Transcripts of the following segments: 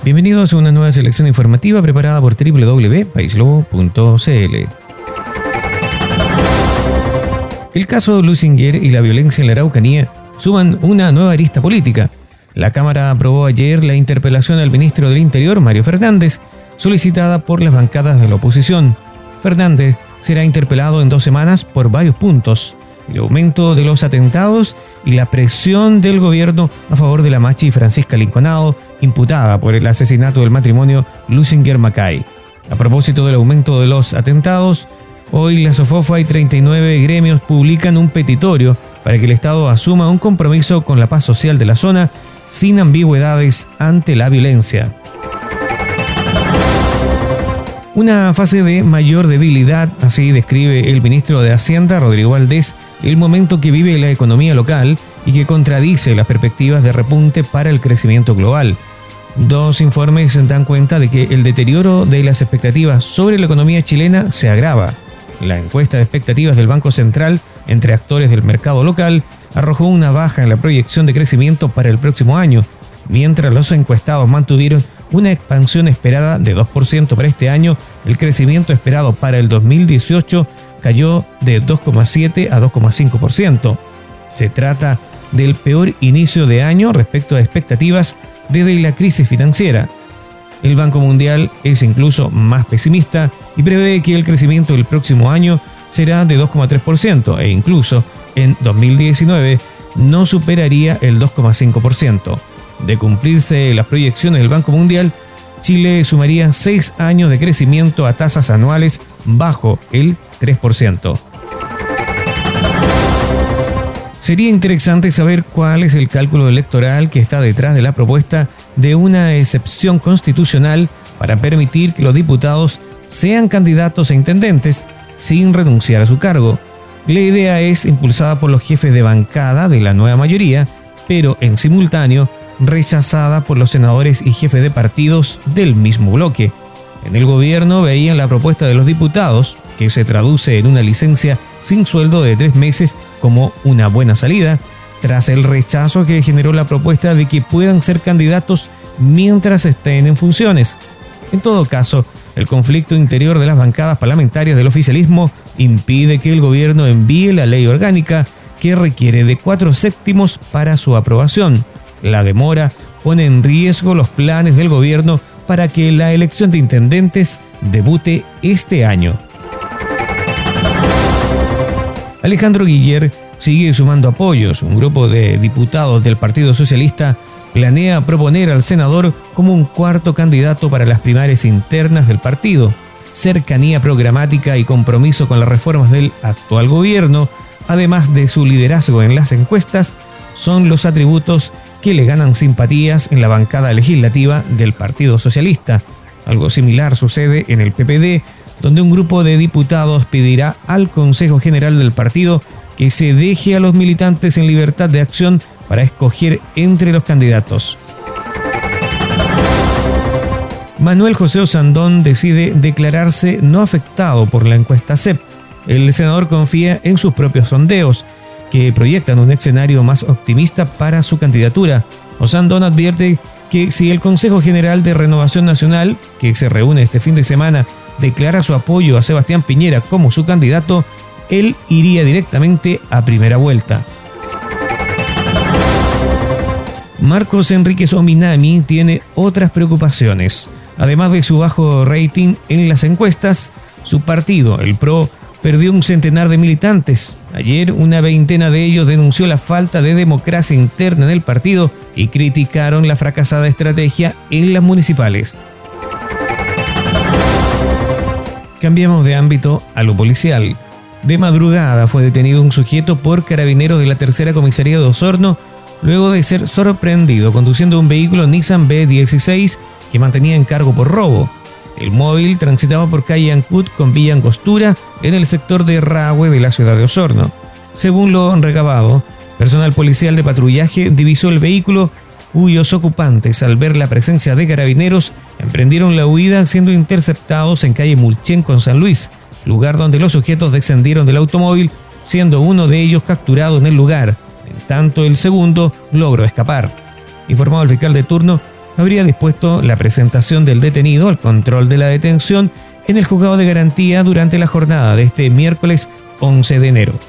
Bienvenidos a una nueva selección informativa preparada por www.paislobo.cl. El caso Lusinger y la violencia en la Araucanía suman una nueva arista política. La Cámara aprobó ayer la interpelación al ministro del Interior, Mario Fernández, solicitada por las bancadas de la oposición. Fernández será interpelado en 2 semanas por varios puntos: el aumento de los atentados y la presión del gobierno a favor de la machi Francisca Linconado, imputada por el asesinato del matrimonio Lusinger-Macay. A propósito del aumento de los atentados, hoy la SOFOFA y 39 gremios publican un petitorio para que el Estado asuma un compromiso con la paz social de la zona sin ambigüedades ante la violencia. Una fase de mayor debilidad, así describe el ministro de Hacienda, Rodrigo Valdés, el momento que vive la economía local y que contradice las perspectivas de repunte para el crecimiento global. 2 informes dan cuenta de que el deterioro de las expectativas sobre la economía chilena se agrava. La encuesta de expectativas del Banco Central entre actores del mercado local arrojó una baja en la proyección de crecimiento para el próximo año, mientras los encuestados mantuvieron una expansión esperada de 2% para este año. El crecimiento esperado para el 2018 cayó de 2,7 a 2,5%. Se trata del peor inicio de año respecto a expectativas desde la crisis financiera. El Banco Mundial es incluso más pesimista y prevé que el crecimiento del próximo año será de 2,3% e incluso en 2019 no superaría el 2,5%. De cumplirse las proyecciones del Banco Mundial, Chile sumaría 6 años de crecimiento a tasas anuales bajo el 3%. Sería interesante saber cuál es el cálculo electoral que está detrás de la propuesta de una excepción constitucional para permitir que los diputados sean candidatos a intendentes sin renunciar a su cargo. La idea es impulsada por los jefes de bancada de la nueva mayoría, pero en simultáneo rechazada por los senadores y jefes de partidos del mismo bloque. En el gobierno veían la propuesta de los diputados, que se traduce en una licencia sin sueldo de 3 meses, como una buena salida, tras el rechazo que generó la propuesta de que puedan ser candidatos mientras estén en funciones. En todo caso, el conflicto interior de las bancadas parlamentarias del oficialismo impide que el gobierno envíe la ley orgánica, que requiere de 4/7 para su aprobación. La demora pone en riesgo los planes del gobierno para que la elección de intendentes debute este año. Alejandro Guiller sigue sumando apoyos. Un grupo de diputados del Partido Socialista planea proponer al senador como un 4º candidato para las primarias internas del partido. Cercanía programática y compromiso con las reformas del actual gobierno, además de su liderazgo en las encuestas, son los atributos que le ganan simpatías en la bancada legislativa del Partido Socialista. Algo similar sucede en el PPD, donde un grupo de diputados pedirá al Consejo General del partido que se deje a los militantes en libertad de acción para escoger entre los candidatos. Manuel José Osandón decide declararse no afectado por la encuesta CEP. El senador confía en sus propios sondeos, que proyectan un escenario más optimista para su candidatura. Osandón advierte que si el Consejo General de Renovación Nacional, que se reúne este fin de semana, declara su apoyo a Sebastián Piñera como su candidato, él iría directamente a primera vuelta. Marcos Enríquez Ominami tiene otras preocupaciones. Además de su bajo rating en las encuestas, su partido, el PRO, perdió un centenar de militantes. Ayer, una veintena de ellos denunció la falta de democracia interna en el partido y criticaron la fracasada estrategia en las municipales. Cambiamos de ámbito a lo policial. De madrugada fue detenido un sujeto por carabineros de la Tercera Comisaría de Osorno luego de ser sorprendido conduciendo un vehículo Nissan B16 que mantenía en cargo por robo. El móvil transitaba por calle Ancut con Villa Angostura en el sector de Rahue de la ciudad de Osorno. Según lo recabado, personal policial de patrullaje divisó el vehículo, cuyos ocupantes, al ver la presencia de carabineros, emprendieron la huida siendo interceptados en calle Mulchen con San Luis, lugar donde los sujetos descendieron del automóvil, siendo uno de ellos capturado en el lugar, en tanto el segundo logró escapar. Informado el fiscal de turno, habría dispuesto la presentación del detenido al control de la detención en el juzgado de garantía durante la jornada de este miércoles 11 de enero.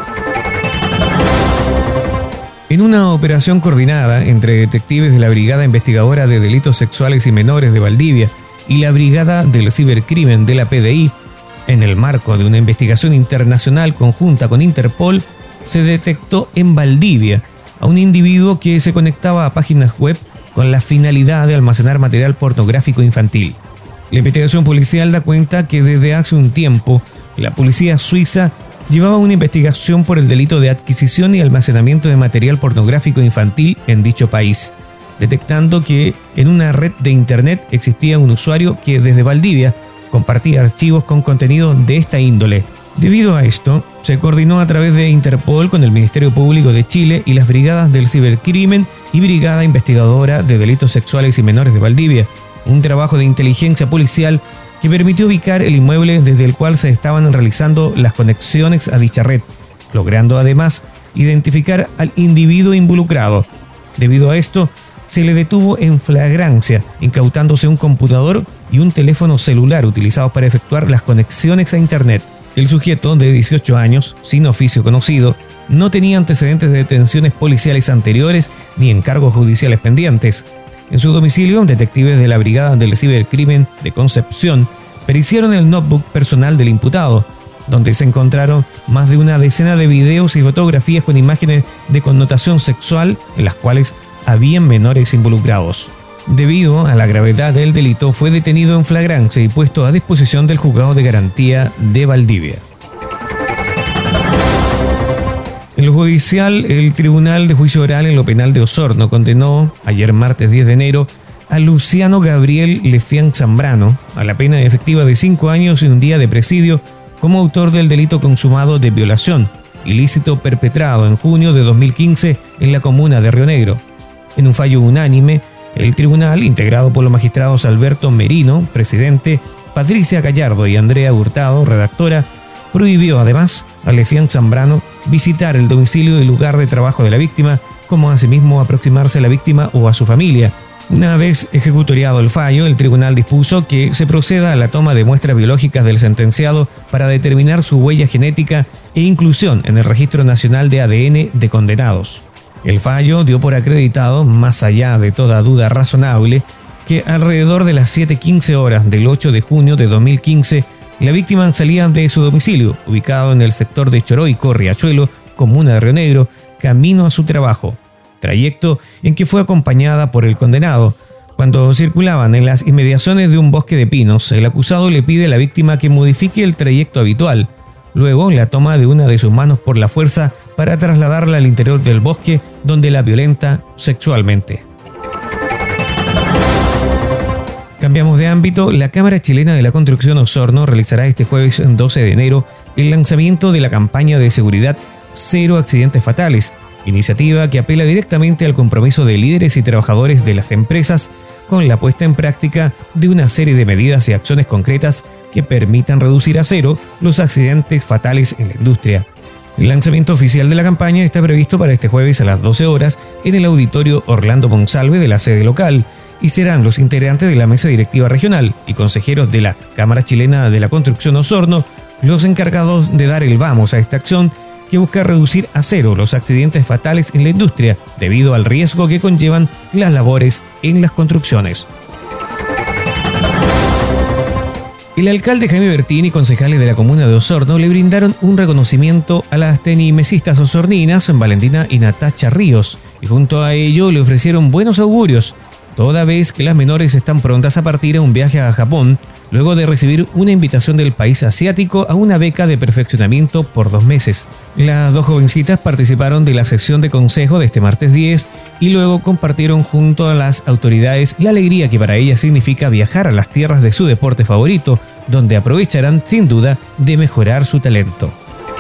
En una operación coordinada entre detectives de la Brigada Investigadora de Delitos Sexuales y Menores de Valdivia y la Brigada del Cibercrimen de la PDI, en el marco de una investigación internacional conjunta con Interpol, se detectó en Valdivia a un individuo que se conectaba a páginas web con la finalidad de almacenar material pornográfico infantil. La investigación policial da cuenta que desde hace un tiempo la policía suiza llevaba una investigación por el delito de adquisición y almacenamiento de material pornográfico infantil en dicho país, detectando que en una red de internet existía un usuario que desde Valdivia compartía archivos con contenido de esta índole. Debido a esto, se coordinó a través de Interpol con el Ministerio Público de Chile y las brigadas del Cibercrimen y Brigada Investigadora de Delitos Sexuales y Menores de Valdivia, un trabajo de inteligencia policial que permitió ubicar el inmueble desde el cual se estaban realizando las conexiones a dicha red, logrando además identificar al individuo involucrado. Debido a esto, se le detuvo en flagrancia, incautándose un computador y un teléfono celular utilizados para efectuar las conexiones a Internet. El sujeto, de 18 años, sin oficio conocido, no tenía antecedentes de detenciones policiales anteriores ni encargos judiciales pendientes. En su domicilio, detectives de la Brigada del Cibercrimen de Concepción periciaron el notebook personal del imputado, donde se encontraron más de una decena de videos y fotografías con imágenes de connotación sexual en las cuales habían menores involucrados. Debido a la gravedad del delito, fue detenido en flagrancia y puesto a disposición del juzgado de garantía de Valdivia. En lo judicial, el Tribunal de Juicio Oral en lo Penal de Osorno condenó, ayer martes 10 de enero, a Luciano Gabriel Lefián Zambrano a la pena efectiva de 5 años y un día de presidio como autor del delito consumado de violación, ilícito perpetrado en junio de 2015 en la comuna de Río Negro. En un fallo unánime, el tribunal, integrado por los magistrados Alberto Merino, presidente, Patricia Gallardo y Andrea Hurtado, redactora, prohibió además a Lefián Zambrano visitar el domicilio y lugar de trabajo de la víctima, como asimismo aproximarse a la víctima o a su familia. Una vez ejecutoriado el fallo, el tribunal dispuso que se proceda a la toma de muestras biológicas del sentenciado para determinar su huella genética e inclusión en el Registro Nacional de ADN de condenados. El fallo dio por acreditado, más allá de toda duda razonable, que alrededor de las 7:15 horas del 8 de junio de 2015, la víctima salía de su domicilio, ubicado en el sector de Choroico, Riachuelo, comuna de Río Negro, camino a su trabajo, trayecto en que fue acompañada por el condenado. Cuando circulaban en las inmediaciones de un bosque de pinos, el acusado le pide a la víctima que modifique el trayecto habitual. Luego la toma de una de sus manos por la fuerza para trasladarla al interior del bosque, donde la violenta sexualmente. Cambiamos de ámbito. La Cámara Chilena de la Construcción Osorno realizará este jueves 12 de enero el lanzamiento de la campaña de seguridad Cero Accidentes Fatales, iniciativa que apela directamente al compromiso de líderes y trabajadores de las empresas con la puesta en práctica de una serie de medidas y acciones concretas que permitan reducir a cero los accidentes fatales en la industria. El lanzamiento oficial de la campaña está previsto para este jueves a las 12 horas en el auditorio Orlando Monsalve de la sede local, y serán los integrantes de la mesa directiva regional y consejeros de la Cámara Chilena de la Construcción Osorno los encargados de dar el vamos a esta acción que busca reducir a cero los accidentes fatales en la industria debido al riesgo que conllevan las labores en las construcciones. El alcalde Jaime Bertín y concejales de la comuna de Osorno le brindaron un reconocimiento a las tenimesistas osorninas Valentina y Natacha Ríos, y junto a ello le ofrecieron buenos augurios, toda vez que las menores están prontas a partir a un viaje a Japón, luego de recibir una invitación del país asiático a una beca de perfeccionamiento por 2 meses. Las dos jovencitas participaron de la sesión de consejo de este martes 10 y luego compartieron junto a las autoridades la alegría que para ellas significa viajar a las tierras de su deporte favorito, donde aprovecharán sin duda de mejorar su talento.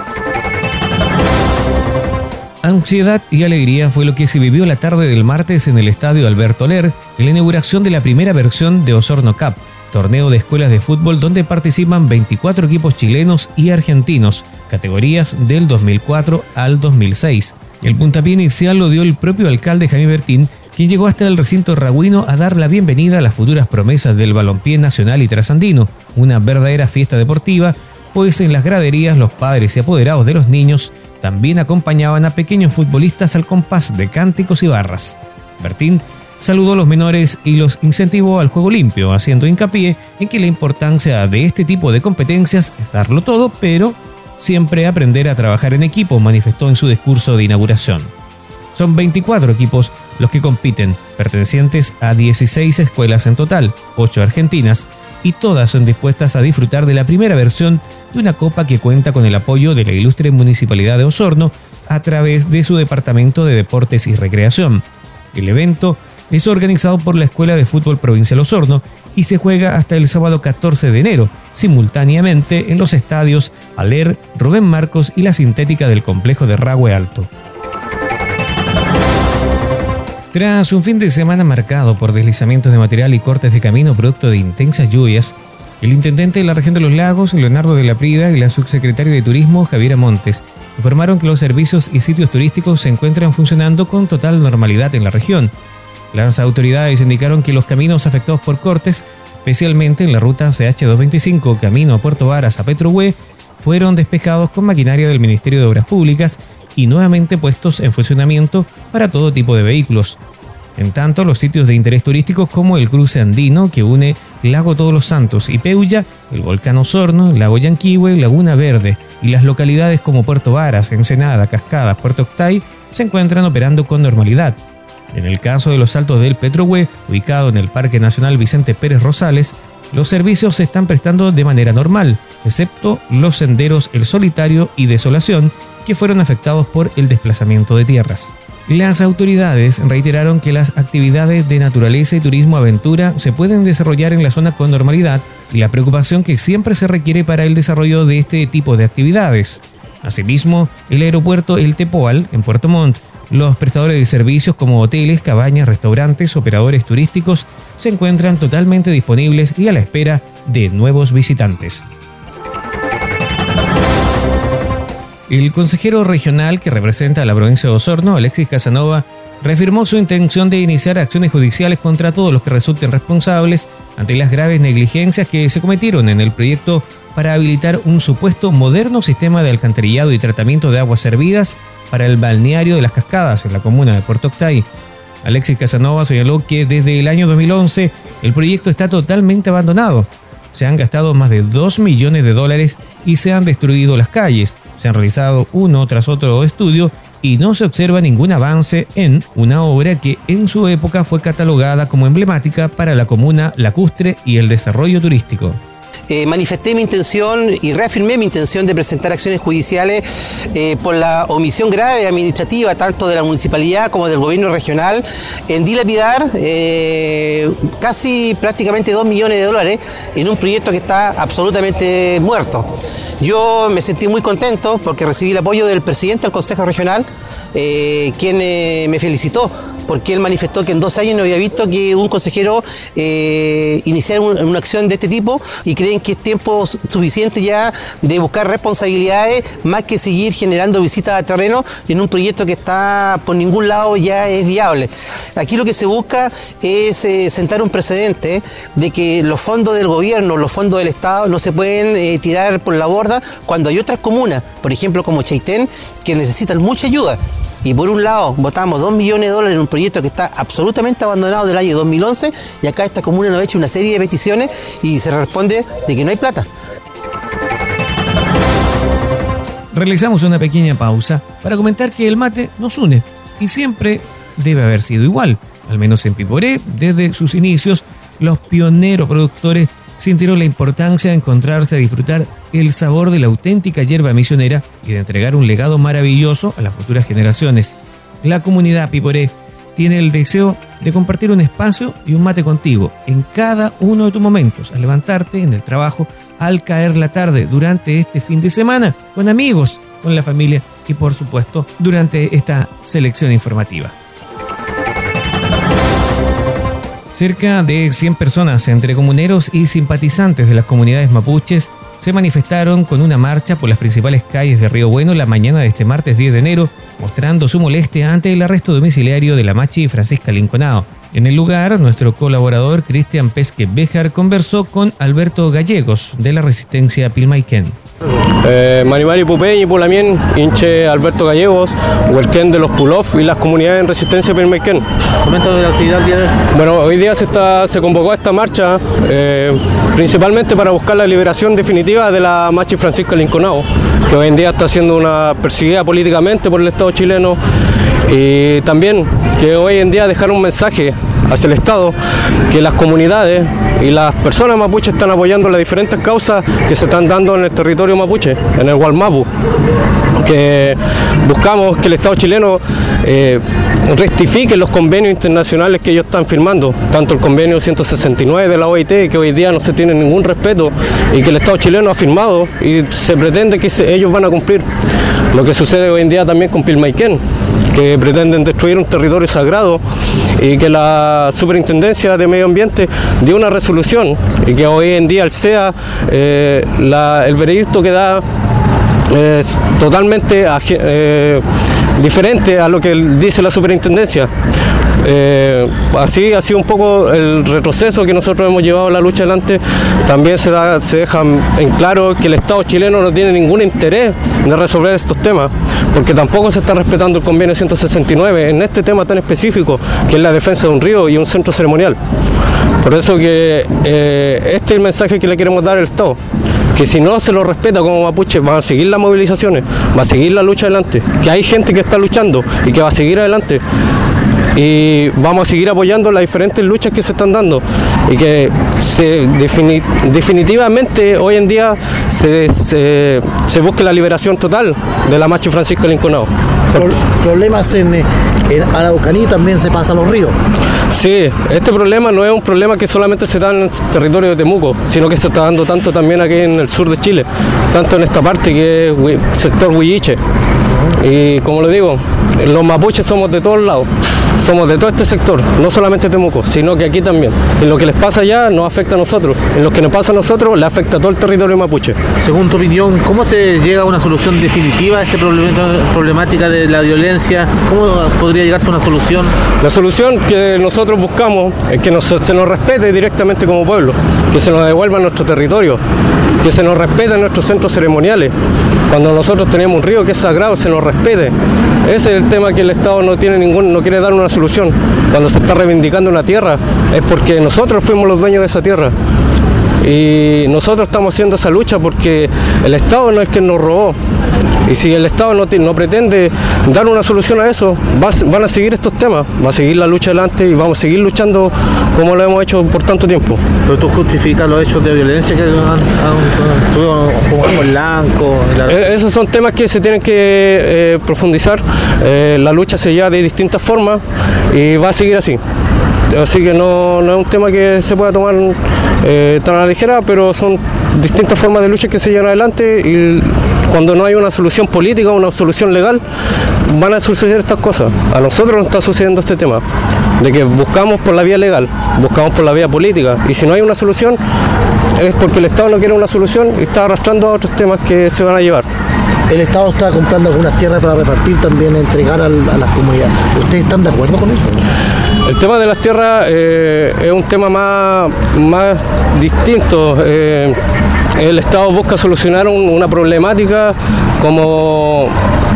Ansiedad y alegría fue lo que se vivió la tarde del martes en el estadio Alberto Ler en la inauguración de la primera versión de Osorno Cup, torneo de escuelas de fútbol donde participan 24 equipos chilenos y argentinos, categorías del 2004 al 2006. El puntapié inicial lo dio el propio alcalde Jaime Bertín, quien llegó hasta el recinto ragüino a dar la bienvenida a las futuras promesas del balompié nacional y trasandino, una verdadera fiesta deportiva, pues en las graderías los padres y apoderados de los niños también acompañaban a pequeños futbolistas al compás de cánticos y barras. Bertín saludó a los menores y los incentivó al juego limpio, haciendo hincapié en que la importancia de este tipo de competencias es darlo todo, pero siempre aprender a trabajar en equipo, manifestó en su discurso de inauguración. Son 24 equipos los que compiten, pertenecientes a 16 escuelas en total, 8 argentinas, y todas son dispuestas a disfrutar de la primera versión de una copa que cuenta con el apoyo de la ilustre Municipalidad de Osorno a través de su Departamento de Deportes y Recreación. El evento es organizado por la Escuela de Fútbol Provincial Osorno y se juega hasta el sábado 14 de enero, simultáneamente en los estadios Aler, Rubén Marcos y la sintética del complejo de Rahue Alto. Tras un fin de semana marcado por deslizamientos de material y cortes de camino producto de intensas lluvias, el intendente de la región de los Lagos, Leonardo de la Prida, y la subsecretaria de Turismo, Javiera Montes, informaron que los servicios y sitios turísticos se encuentran funcionando con total normalidad en la región. Las autoridades indicaron que los caminos afectados por cortes, especialmente en la ruta CH225 camino a Puerto Varas a Petrohue, fueron despejados con maquinaria del Ministerio de Obras Públicas y nuevamente puestos en funcionamiento para todo tipo de vehículos. En tanto, los sitios de interés turístico como el cruce andino que une Lago Todos los Santos y Peulla, el volcán Osorno, Lago Yanquihue, Laguna Verde y las localidades como Puerto Varas, Ensenada, Cascadas, Puerto Octay se encuentran operando con normalidad. En el caso de los Saltos del Petrohue, ubicado en el Parque Nacional Vicente Pérez Rosales, los servicios se están prestando de manera normal, excepto los senderos El Solitario y Desolación, que fueron afectados por el desplazamiento de tierras. Las autoridades reiteraron que las actividades de naturaleza y turismo aventura se pueden desarrollar en la zona con normalidad y la preocupación que siempre se requiere para el desarrollo de este tipo de actividades. Asimismo, el aeropuerto El Tepoal, en Puerto Montt, los prestadores de servicios como hoteles, cabañas, restaurantes, operadores turísticos se encuentran totalmente disponibles y a la espera de nuevos visitantes. El consejero regional que representa a la provincia de Osorno, Alexis Casanova, reafirmó su intención de iniciar acciones judiciales contra todos los que resulten responsables ante las graves negligencias que se cometieron en el proyecto para habilitar un supuesto moderno sistema de alcantarillado y tratamiento de aguas servidas para el balneario de Las Cascadas en la comuna de Puerto Octay. Alexis Casanova señaló que desde el año 2011 el proyecto está totalmente abandonado. Se han gastado más de $2 millones y se han destruido las calles. Se han realizado uno tras otro estudio y no se observa ningún avance en una obra que en su época fue catalogada como emblemática para la comuna lacustre y el desarrollo turístico. Manifesté mi intención y reafirmé mi intención de presentar acciones judiciales por la omisión grave administrativa tanto de la municipalidad como del gobierno regional en dilapidar casi prácticamente $2 millones en un proyecto que está absolutamente muerto. Yo me sentí muy contento porque recibí el apoyo del presidente del Consejo Regional, quien me felicitó porque él manifestó que en 2 años no había visto que un consejero iniciara una acción de este tipo y creen que es tiempo suficiente ya de buscar responsabilidades más que seguir generando visitas a terreno en un proyecto que está por ningún lado ya es viable. Aquí lo que se busca es sentar un precedente de que los fondos del gobierno, los fondos del Estado no se pueden tirar por la borda cuando hay otras comunas, por ejemplo como Chaitén, que necesitan mucha ayuda. Y por un lado votamos $2 millones en un proyecto que está absolutamente abandonado del año 2011 y acá esta comuna nos ha hecho una serie de peticiones y se responde de que no hay plata. Realizamos una pequeña pausa para comentar que el mate nos une y siempre debe haber sido igual. Al menos en Piporé, desde sus inicios, los pioneros productores sintieron la importancia de encontrarse a disfrutar el sabor de la auténtica hierba misionera y de entregar un legado maravilloso a las futuras generaciones. La comunidad Piporé tiene el deseo de compartir un espacio y un mate contigo en cada uno de tus momentos, al levantarte, en el trabajo, al caer la tarde, durante este fin de semana, con amigos, con la familia y por supuesto durante esta selección informativa. Cerca de 100 personas entre comuneros y simpatizantes de las comunidades mapuches se manifestaron con una marcha por las principales calles de Río Bueno la mañana de este martes 10 de enero, mostrando su molestia ante el arresto domiciliario de la machi Francisca Linconao. En el lugar, nuestro colaborador Cristian Pesque Béjar conversó con Alberto Gallegos, de la Resistencia Pilmaiquén. Manimari Pupeñi, Pulamien, hinche Alberto Gallegos, Huelquén de los Pulof y las comunidades en Resistencia Pilmaiquén. Comenta de la actividad del día de hoy. Bueno, hoy día se convocó esta marcha principalmente para buscar la liberación definitiva de la machi Francisca Linconao, que hoy en día está siendo una perseguida políticamente por el Estado chileno, y también que hoy en día dejar un mensaje hacia el Estado que las comunidades y las personas mapuches están apoyando las diferentes causas que se están dando en el territorio mapuche, en el Gualmapu, que buscamos que el Estado chileno rectifique los convenios internacionales que ellos están firmando, tanto el convenio 169 de la OIT, que hoy día no se tiene ningún respeto y que el Estado chileno ha firmado y se pretende que ellos van a cumplir. Lo que sucede hoy en día también con Pilmaiquén, que pretenden destruir un territorio sagrado, y que la Superintendencia de Medio Ambiente dio una resolución y que hoy en día el SEA, el veredicto que da es totalmente diferente a lo que dice la Superintendencia. Así ha sido un poco el retroceso que nosotros hemos llevado la lucha adelante. También se deja en claro que el Estado chileno no tiene ningún interés de resolver estos temas, porque tampoco se está respetando el convenio 169 en este tema tan específico, que es la defensa de un río y un centro ceremonial. Por eso que este es el mensaje que le queremos dar al Estado, que si no se lo respeta como mapuche, van a seguir las movilizaciones, va a seguir la lucha adelante, que hay gente que está luchando y que va a seguir adelante. Y vamos a seguir apoyando las diferentes luchas que se están dando, y que definitivamente hoy en día se busque la liberación total de la machi Francisca Linconao. Problemas en Araucaní también se pasan los ríos. Sí, este problema no es un problema que solamente se da en el territorio de Temuco, sino que se está dando tanto también aquí en el sur de Chile, tanto en esta parte que es sector Huilliche. Y como lo digo, los mapuches somos de todos lados, somos de todo este sector, no solamente Temuco, sino que aquí también. En lo que les pasa allá nos afecta a nosotros, en lo que nos pasa a nosotros le afecta a todo el territorio mapuche. Según tu opinión, ¿cómo se llega a una solución definitiva a esta problemática de la violencia? ¿Cómo podría llegarse a una solución? La solución que nosotros buscamos es que se nos respete directamente como pueblo, que se nos devuelva nuestro territorio, que se nos respeten nuestros centros ceremoniales. Cuando nosotros tenemos un río que es sagrado, se nos respete. Ese es el tema que el Estado no quiere dar una solución. Cuando se está reivindicando una tierra, es porque nosotros fuimos los dueños de esa tierra. Y nosotros estamos haciendo esa lucha porque el Estado no es quien nos robó. Y si el Estado no pretende dar una solución a eso, van a seguir estos temas, va a seguir la lucha adelante y vamos a seguir luchando como lo hemos hecho por tanto tiempo. ¿Pero tú justificas los hechos de violencia que tuvimos como el Lanco? Esos son temas que se tienen que profundizar. La lucha se lleva de distintas formas y va a seguir así. Así que no es un tema que se pueda tomar tan a la ligera, pero son distintas formas de lucha que se llevan adelante, y cuando no hay una solución política o una solución legal, van a suceder estas cosas. A nosotros nos está sucediendo este tema, de que buscamos por la vía legal, buscamos por la vía política, y si no hay una solución, es porque el Estado no quiere una solución y está arrastrando a otros temas que se van a llevar. El Estado está comprando algunas tierras para repartir también, entregar a las comunidades. ¿Ustedes están de acuerdo con eso? El tema de las tierras es un tema más distinto. El Estado busca solucionar una problemática como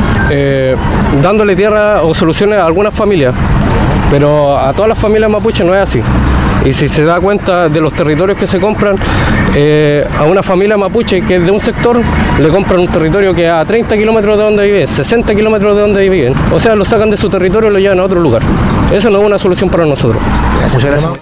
dándole tierra o soluciones a algunas familias, pero a todas las familias mapuches no es así. Y si se da cuenta de los territorios que se compran, a una familia mapuche que es de un sector, le compran un territorio que a 30 kilómetros de donde viven, 60 kilómetros de donde viven. O sea, lo sacan de su territorio y lo llevan a otro lugar. Eso no es una solución para nosotros. Muchas gracias.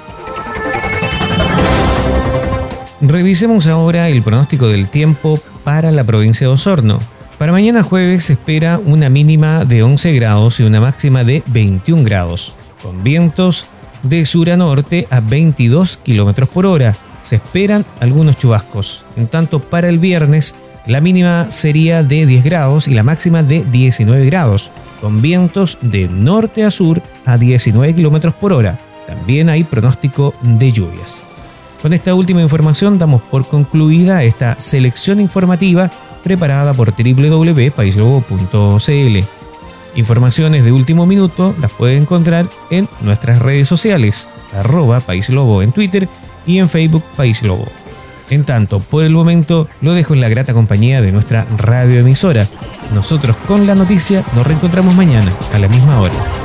Revisemos ahora el pronóstico del tiempo para la provincia de Osorno. Para mañana jueves se espera una mínima de 11 grados y una máxima de 21 grados, con vientos de sur a norte a 22 kilómetros por hora. Se esperan algunos chubascos. En tanto, para el viernes, la mínima sería de 10 grados y la máxima de 19 grados, con vientos de norte a sur a 19 kilómetros por hora. También hay pronóstico de lluvias. Con esta última información damos por concluida esta selección informativa preparada por www.paislobo.cl. Informaciones de último minuto las puede encontrar en nuestras redes sociales, @paislobo en Twitter y en Facebook País Lobo. En tanto, por el momento, lo dejo en la grata compañía de nuestra radioemisora. Nosotros con la noticia nos reencontramos mañana a la misma hora.